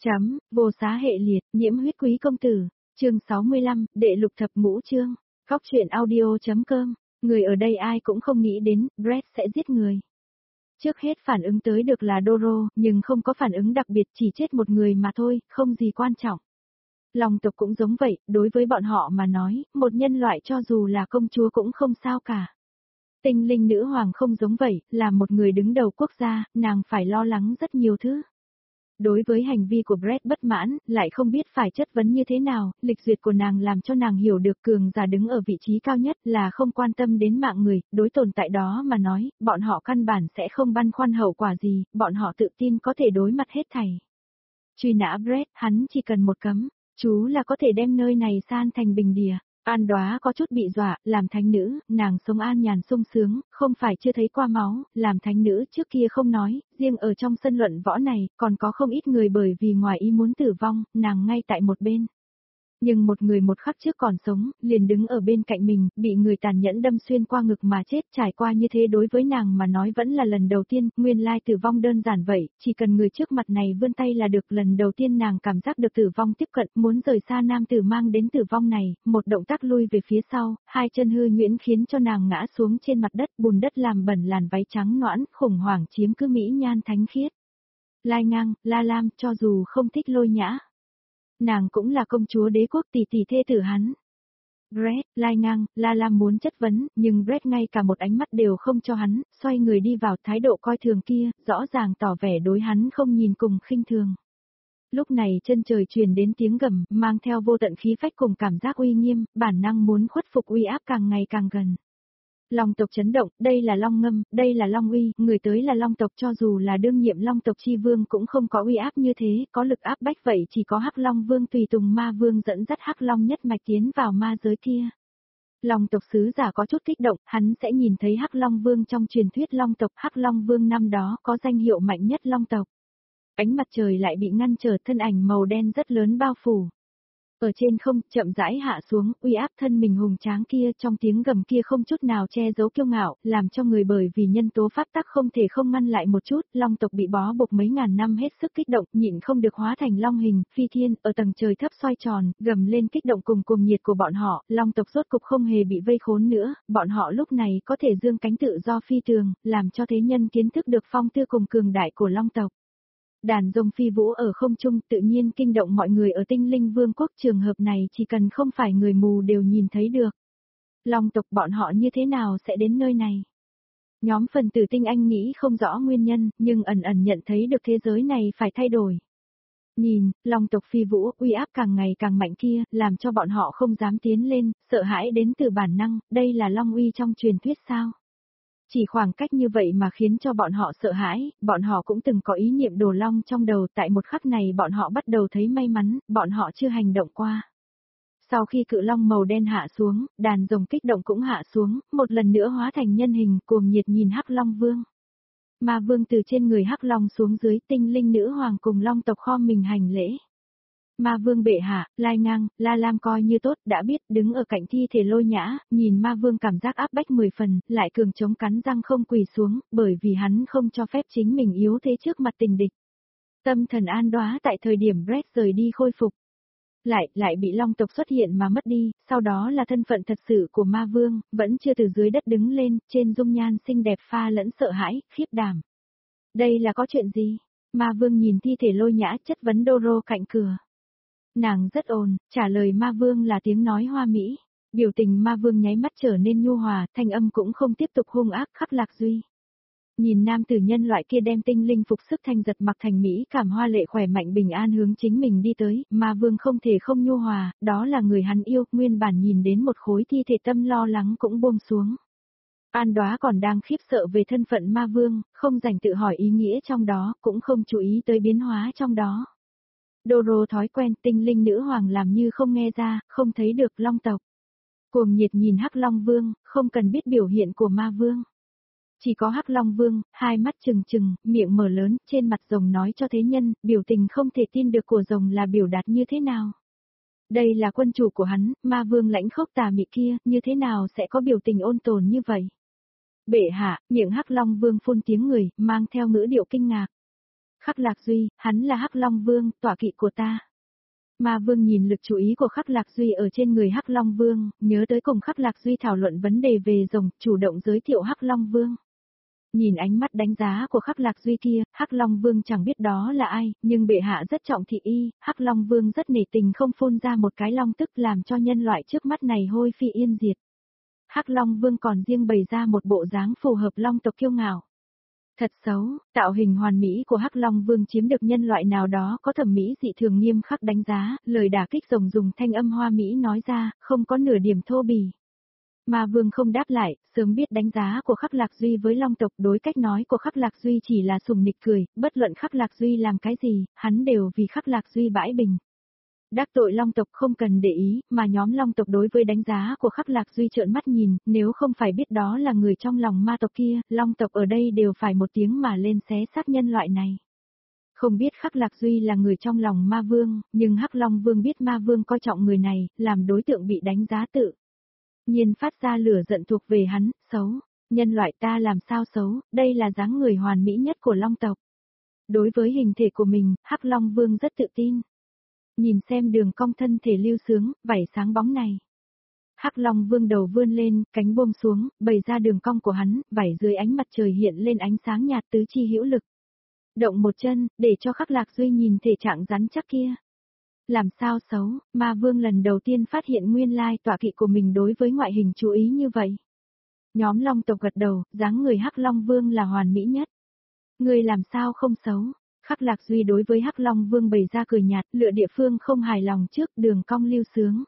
Chấm, vô xá hệ liệt, nhiễm huyết quý công tử, chương 65, đệ lục thập ngũ chương, khóc chuyện audio.com, người ở đây ai cũng không nghĩ đến, Brett sẽ giết người. Trước hết phản ứng tới được là Doro, nhưng không có phản ứng đặc biệt, chỉ chết một người mà thôi, không gì quan trọng. Long tộc cũng giống vậy, đối với bọn họ mà nói, một nhân loại cho dù là công chúa cũng không sao cả. Tinh linh nữ hoàng không giống vậy, là một người đứng đầu quốc gia, nàng phải lo lắng rất nhiều thứ. Đối với hành vi của Brett bất mãn, lại không biết phải chất vấn như thế nào, lịch duyệt của nàng làm cho nàng hiểu được cường giả đứng ở vị trí cao nhất là không quan tâm đến mạng người, đối tồn tại đó mà nói, bọn họ căn bản sẽ không băn khoăn hậu quả gì, bọn họ tự tin có thể đối mặt hết thảy. Truy nã Brett, hắn chỉ cần một cấm, chú là có thể đem nơi này san thành bình địa. An Đóa có chút bị dọa, làm thánh nữ, nàng sống an nhàn sung sướng, không phải chưa thấy qua máu, làm thánh nữ trước kia không nói, riêng ở trong sân luận võ này, còn có không ít người bởi vì ngoài ý muốn tử vong, nàng ngay tại một bên. Nhưng một người một khắc trước còn sống, liền đứng ở bên cạnh mình, bị người tàn nhẫn đâm xuyên qua ngực mà chết, trải qua như thế đối với nàng mà nói vẫn là lần đầu tiên, nguyên lai tử vong đơn giản vậy, chỉ cần người trước mặt này vươn tay là được, lần đầu tiên nàng cảm giác được tử vong tiếp cận, muốn rời xa nam tử mang đến tử vong này, một động tác lui về phía sau, hai chân hư nhuyễn khiến cho nàng ngã xuống trên mặt đất, bùn đất làm bẩn làn váy trắng nõn, khủng hoảng chiếm cứ mỹ nhan thánh khiết. Lai Ngang, La Lam, cho dù không thích Lôi Nhã, nàng cũng là công chúa đế quốc, tỷ tỷ thê tử hắn. Brett, Lai Ngang, La Lam muốn chất vấn, nhưng Brett ngay cả một ánh mắt đều không cho hắn, xoay người đi vào, thái độ coi thường kia, rõ ràng tỏ vẻ đối hắn không nhìn cùng khinh thường. Lúc này chân trời truyền đến tiếng gầm, mang theo vô tận khí phách cùng cảm giác uy nghiêm, bản năng muốn khuất phục uy áp càng ngày càng gần. Long tộc chấn động, đây là Long Ngâm, đây là Long Uy, người tới là Long tộc, cho dù là đương nhiệm Long tộc chi vương cũng không có uy áp như thế, có lực áp bách vậy chỉ có Hắc Long Vương tùy tùng ma vương dẫn dắt Hắc Long nhất mạch tiến vào ma giới kia. Long tộc sứ giả có chút kích động, hắn sẽ nhìn thấy Hắc Long Vương trong truyền thuyết Long tộc, Hắc Long Vương năm đó có danh hiệu mạnh nhất Long tộc. Ánh mặt trời lại bị ngăn trở, thân ảnh màu đen rất lớn bao phủ. Ở trên không, chậm rãi hạ xuống, uy áp thân mình hùng tráng kia, trong tiếng gầm kia không chút nào che giấu kiêu ngạo, làm cho người bởi vì nhân tố pháp tắc không thể không ngăn lại một chút, Long tộc bị bó buộc mấy ngàn năm hết sức kích động, nhịn không được hóa thành long hình, phi thiên, ở tầng trời thấp xoay tròn, gầm lên kích động cùng cuồng nhiệt của bọn họ, Long tộc rốt cục không hề bị vây khốn nữa, bọn họ lúc này có thể dương cánh tự do phi tường, làm cho thế nhân kiến thức được phong tư cùng cường đại của Long tộc. Đàn rồng phi vũ ở không trung tự nhiên kinh động mọi người ở tinh linh vương quốc, trường hợp này chỉ cần không phải người mù đều nhìn thấy được. Long tộc bọn họ như thế nào sẽ đến nơi này? Nhóm phần tử tinh anh nghĩ không rõ nguyên nhân, nhưng ẩn ẩn nhận thấy được thế giới này phải thay đổi. Nhìn, Long tộc phi vũ, uy áp càng ngày càng mạnh kia, làm cho bọn họ không dám tiến lên, sợ hãi đến từ bản năng, đây là Long uy trong truyền thuyết sao? Chỉ khoảng cách như vậy mà khiến cho bọn họ sợ hãi, bọn họ cũng từng có ý niệm đồ long trong đầu, tại một khắc này bọn họ bắt đầu thấy may mắn, bọn họ chưa hành động qua. Sau khi cự long màu đen hạ xuống, đàn rồng kích động cũng hạ xuống, một lần nữa hóa thành nhân hình, cuồng nhiệt nhìn Hắc Long Vương. Ma Vương từ trên người Hắc Long xuống dưới, tinh linh nữ hoàng cùng Long tộc khom mình hành lễ. Ma Vương bệ hạ, Lai Ngang, La Lam coi như tốt, đã biết, đứng ở cạnh thi thể Lôi Nhã, nhìn Ma Vương cảm giác áp bách 10 phần, lại cường chống cắn răng không quỳ xuống, bởi vì hắn không cho phép chính mình yếu thế trước mặt tình địch. Tâm thần An Đóa tại thời điểm Brett rời đi khôi phục. Lại bị Long tộc xuất hiện mà mất đi, sau đó là thân phận thật sự của Ma Vương, vẫn chưa từ dưới đất đứng lên, trên dung nhan xinh đẹp pha lẫn sợ hãi, khiếp đảm. Đây là có chuyện gì? Ma Vương nhìn thi thể Lôi Nhã, chất vấn Doro cạnh cửa. Nàng rất ồn, trả lời Ma Vương là tiếng nói hoa mỹ. Biểu tình Ma Vương nháy mắt trở nên nhu hòa, thanh âm cũng không tiếp tục hung ác khắc lạc duy. Nhìn nam tử nhân loại kia đem tinh linh phục sức thanh giật mặc thành mỹ cảm hoa lệ khỏe mạnh bình an hướng chính mình đi tới, Ma Vương không thể không nhu hòa, đó là người hắn yêu, nguyên bản nhìn đến một khối thi thể tâm lo lắng cũng buông xuống. An Đóa còn đang khiếp sợ về thân phận Ma Vương, không dành tự hỏi ý nghĩa trong đó, cũng không chú ý tới biến hóa trong đó. Doro thói quen tinh linh nữ hoàng làm như không nghe ra, không thấy được Long tộc. Cuồng nhiệt nhìn Hắc Long Vương, không cần biết biểu hiện của Ma Vương. Chỉ có Hắc Long Vương, hai mắt trừng trừng, miệng mở lớn, trên mặt rồng nói cho thế nhân, biểu tình không thể tin được của rồng là biểu đạt như thế nào. Đây là quân chủ của hắn, Ma Vương lãnh khốc tà mị kia, như thế nào sẽ có biểu tình ôn tồn như vậy? Bệ hạ, miệng Hắc Long Vương phun tiếng người, mang theo ngữ điệu kinh ngạc. Khắc Lạc Duy, hắn là Hắc Long Vương, tọa kỵ của ta. Ma Vương nhìn lực chú ý của Khắc Lạc Duy ở trên người Hắc Long Vương, nhớ tới cùng Khắc Lạc Duy thảo luận vấn đề về rồng, chủ động giới thiệu Hắc Long Vương. Nhìn ánh mắt đánh giá của Khắc Lạc Duy kia, Hắc Long Vương chẳng biết đó là ai, nhưng bệ hạ rất trọng thị y, Hắc Long Vương rất nể tình không phun ra một cái long tức làm cho nhân loại trước mắt này hôi phi yên diệt. Hắc Long Vương còn riêng bày ra một bộ dáng phù hợp long tộc kiêu ngạo. Thật xấu, tạo hình hoàn mỹ của Hắc Long Vương chiếm được nhân loại nào đó có thẩm mỹ dị thường nghiêm khắc đánh giá, lời đả kích rồng dùng thanh âm hoa mỹ nói ra, không có nửa điểm thô bỉ. Ma Vương không đáp lại, sớm biết đánh giá của Khắc Lạc Duy với Long tộc, đối cách nói của Khắc Lạc Duy chỉ là sùng nịch cười, bất luận Khắc Lạc Duy làm cái gì, hắn đều vì Khắc Lạc Duy bãi bình. Đắc tội Long tộc không cần để ý, mà nhóm Long tộc đối với đánh giá của Khắc Lạc Duy trợn mắt nhìn, nếu không phải biết đó là người trong lòng ma tộc kia, Long tộc ở đây đều phải một tiếng mà lên xé xác nhân loại này. Không biết Khắc Lạc Duy là người trong lòng Ma Vương, nhưng Hắc Long Vương biết Ma Vương coi trọng người này, làm đối tượng bị đánh giá tự nhiên phát ra lửa giận thuộc về hắn, xấu, nhân loại ta làm sao xấu, đây là dáng người hoàn mỹ nhất của Long tộc. Đối với hình thể của mình, Hắc Long Vương rất tự tin. Nhìn xem đường cong thân thể lưu sướng, vảy sáng bóng này. Hắc Long Vương đầu vươn lên, cánh buông xuống, bày ra đường cong của hắn, vảy dưới ánh mặt trời hiện lên ánh sáng nhạt tứ chi hữu lực. Động một chân, để cho Khắc Lạc Duy nhìn thể trạng rắn chắc kia. Làm sao xấu, Ma Vương lần đầu tiên phát hiện nguyên lai tọa kỵ của mình đối với ngoại hình chú ý như vậy. Nhóm Long tộc gật đầu, dáng người Hắc Long Vương là hoàn mỹ nhất. Người làm sao không xấu. Khắc Lạc Duy đối với Hắc Long Vương bày ra cười nhạt, lựa địa phương không hài lòng trước, đường cong lưu sướng.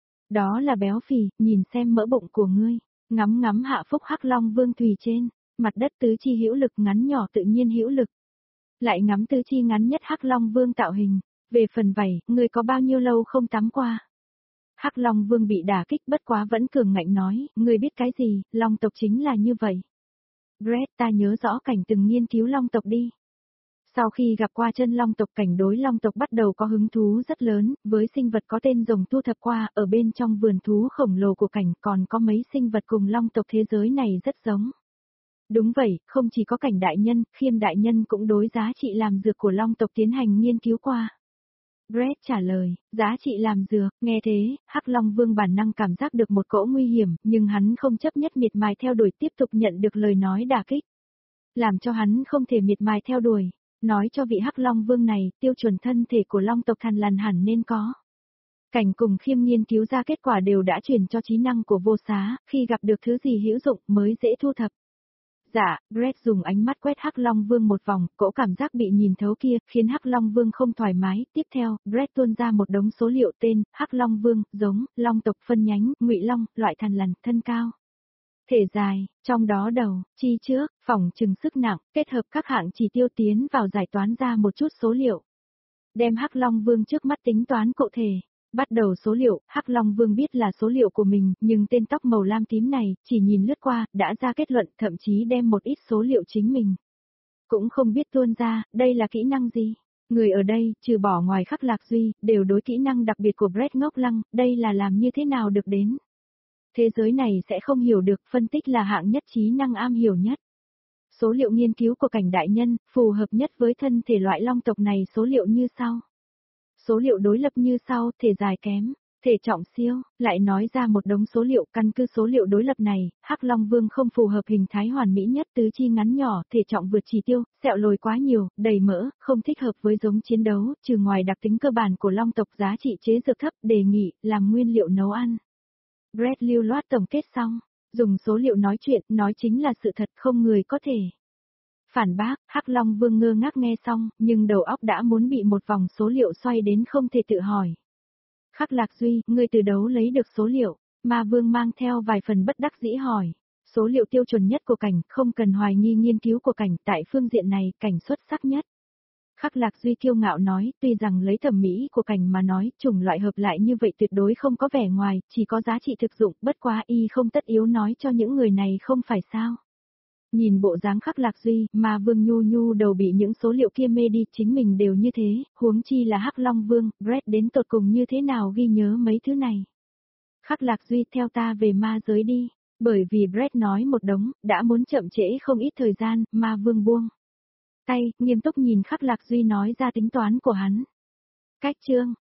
Đó là béo phì, nhìn xem mỡ bụng của ngươi, ngắm ngắm hạ phúc Hắc Long Vương tùy trên, mặt đất tứ chi hữu lực ngắn nhỏ tự nhiên hữu lực. Lại ngắm tứ chi ngắn nhất Hắc Long Vương tạo hình, về phần vảy, ngươi có bao nhiêu lâu không tắm qua. Hắc Long Vương bị đả kích bất quá vẫn cường ngạnh nói, ngươi biết cái gì, Long tộc chính là như vậy. Brett, ta nhớ rõ cảnh từng nghiên cứu Long tộc đi. Sau khi gặp qua chân Long tộc, cảnh đối Long tộc bắt đầu có hứng thú rất lớn, với sinh vật có tên rồng thu thập qua, ở bên trong vườn thú khổng lồ của cảnh còn có mấy sinh vật cùng Long tộc thế giới này rất giống. Đúng vậy, không chỉ có cảnh đại nhân, Khiêm đại nhân cũng đối giá trị làm dược của Long tộc tiến hành nghiên cứu qua. Brett trả lời, giá trị làm dược, nghe thế, Hắc Long Vương bản năng cảm giác được một cỗ nguy hiểm, nhưng hắn không chấp nhất miệt mài theo đuổi tiếp tục nhận được lời nói đả kích. Làm cho hắn không thể miệt mài theo đuổi. Nói cho vị Hắc Long Vương này, tiêu chuẩn thân thể của Long tộc Thằn Lằn hẳn nên có. Cảnh cùng Khiêm nghiên cứu ra kết quả đều đã truyền cho trí năng của vô xá, khi gặp được thứ gì hữu dụng mới dễ thu thập. Dạ, Brett dùng ánh mắt quét Hắc Long Vương một vòng, cỗ cảm giác bị nhìn thấu kia, khiến Hắc Long Vương không thoải mái. Tiếp theo, Brett tuôn ra một đống số liệu tên, Hắc Long Vương, giống, Long tộc phân nhánh, Ngụy Long, loại thằn lằn, thân cao. Thể dài, trong đó đầu, chi trước, phỏng chừng sức nặng, kết hợp các hạng chỉ tiêu tiến vào giải toán ra một chút số liệu. Đem Hắc Long Vương trước mắt tính toán cụ thể. Bắt đầu số liệu, Hắc Long Vương biết là số liệu của mình, nhưng tên tóc màu lam tím này, chỉ nhìn lướt qua, đã ra kết luận, thậm chí đem một ít số liệu chính mình. Cũng không biết tuôn ra, đây là kỹ năng gì. Người ở đây, trừ bỏ ngoài Khắc Lạc Duy, đều đối kỹ năng đặc biệt của Brett ngốc lăng, đây là làm như thế nào được đến. Thế giới này sẽ không hiểu được, phân tích là hạng nhất trí năng am hiểu nhất. Số liệu nghiên cứu của cảnh đại nhân, phù hợp nhất với thân thể loại long tộc này số liệu như sau. Số liệu đối lập như sau, thể dài kém, thể trọng siêu, lại nói ra một đống số liệu, căn cứ số liệu đối lập này, Hắc Long Vương không phù hợp hình thái hoàn mỹ nhất, tứ chi ngắn nhỏ, thể trọng vượt chỉ tiêu, sẹo lồi quá nhiều, đầy mỡ, không thích hợp với giống chiến đấu, trừ ngoài đặc tính cơ bản của long tộc giá trị chế dược thấp, đề nghị, làm nguyên liệu nấu ăn. Brett lưu loát tổng kết xong, dùng số liệu nói chuyện, nói chính là sự thật, không người có thể phản bác. Hắc Long Vương ngơ ngác nghe xong, nhưng đầu óc đã muốn bị một vòng số liệu xoay đến không thể tự hỏi. Khắc Lạc Duy, ngươi từ đâu lấy được số liệu? Ma Vương mang theo vài phần bất đắc dĩ hỏi. Số liệu tiêu chuẩn nhất của cảnh, không cần hoài nghi nghiên cứu của cảnh, tại phương diện này, cảnh xuất sắc nhất. Khắc Lạc Duy kiêu ngạo nói, tuy rằng lấy thẩm mỹ của cảnh mà nói, chủng loại hợp lại như vậy tuyệt đối không có vẻ ngoài, chỉ có giá trị thực dụng, bất quá y không tất yếu nói cho những người này không phải sao. Nhìn bộ dáng Khắc Lạc Duy, Ma Vương nhu nhu đầu bị những số liệu kia mê đi, chính mình đều như thế, huống chi là Hắc Long Vương, Brett đến tột cùng như thế nào ghi nhớ mấy thứ này. Khắc Lạc Duy, theo ta về ma giới đi, bởi vì Brett nói một đống, đã muốn chậm trễ không ít thời gian, Ma Vương buông tay, nghiêm túc nhìn Khắc Lạc Duy nói ra tính toán của hắn. Cách chương